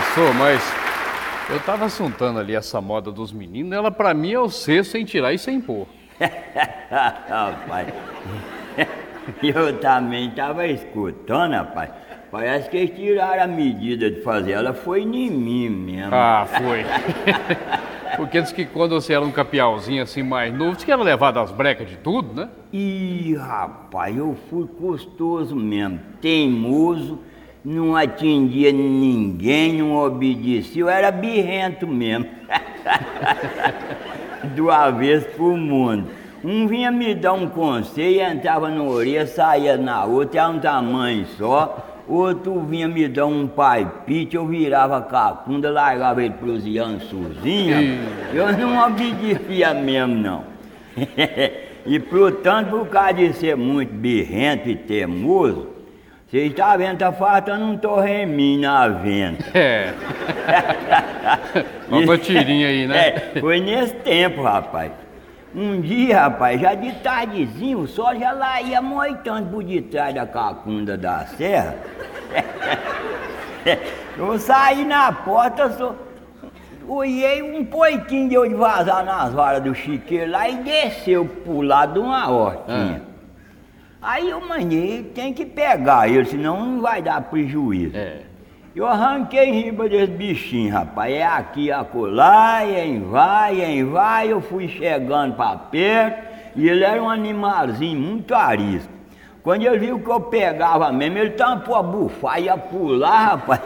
Sô, mas eu tava assuntando ali essa moda dos meninos, ela pra mim é o ser sem tirar e sem pôr. Rapaz, eu também tava escutando, rapaz. Parece que eles tiraram a medida de fazer ela, foi em mim mesmo. Ah, foi. Porque diz que quando você era um capialzinho assim mais novo, diz que era levado às brecas de tudo, né? Ih, rapaz, eu fui custoso mesmo, teimoso, não atendia ninguém, não obedecia, eu era birrento mesmo. Do avesso pro mundo. Um vinha me dar um conselho, entrava na orelha, saía na outra, era um tamanho só. Outro vinha me dar um palpite, eu virava cacunda, largava ele pros Iançuzinhos. Eu não obedecia mesmo, não. E portanto, por causa de ser muito birrento e teimoso, vocês estão vendo, tá faltando um torreminho na venda. É. Uma tirinha aí, né? Foi nesse tempo, rapaz. Um dia, rapaz, já de tardezinho, o sol já lá ia moitando por detrás da cacunda da serra. Eu saí na porta, olhei um poiquinho deu de vazar nas varas do chiqueiro lá e desceu pro lado de uma hortinha. Aí eu manhei, tem que pegar ele, senão não vai dar prejuízo. Eu arranquei em riba desse bichinho, rapaz. É aqui, acolá, vai. Eu fui chegando pra perto e ele era um animalzinho muito arisco. Quando ele viu que eu pegava mesmo, ele tampou a bufar, ia pular, rapaz.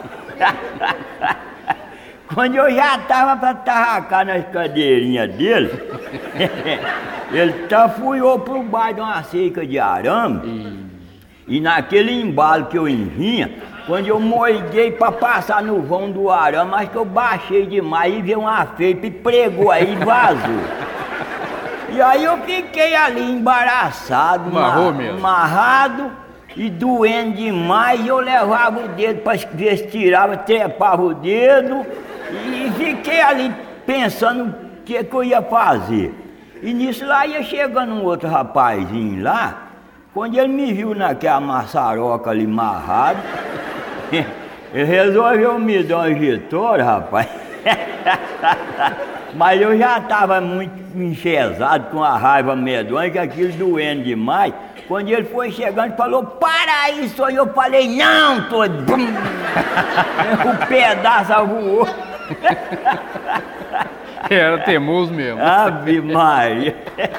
Quando eu já tava pra tarracar nas cadeirinhas dele, ele tafuiou pro baixo de uma cerca de arame. E naquele embalo que eu vinha, quando eu morguei pra passar no vão do arame, mas que eu baixei demais e veio uma feipa e pregou aí e vazou. E aí eu fiquei ali embaraçado, amarrado e doendo demais. E eu levava o dedo pra ver se tirava, trepava o dedo e fiquei ali pensando o que eu ia fazer. E nisso lá ia chegando um outro rapazinho lá. Quando ele me viu naquela maçaroca ali amarrado, ele resolveu me dar um injetor, rapaz. Mas eu já estava muito enfesado com a raiva medonha, que aquilo doendo demais. Quando ele foi chegando, falou, para isso aí. Eu falei, não, tô... O pedaço voou. Era teimoso mesmo. Ave Maria.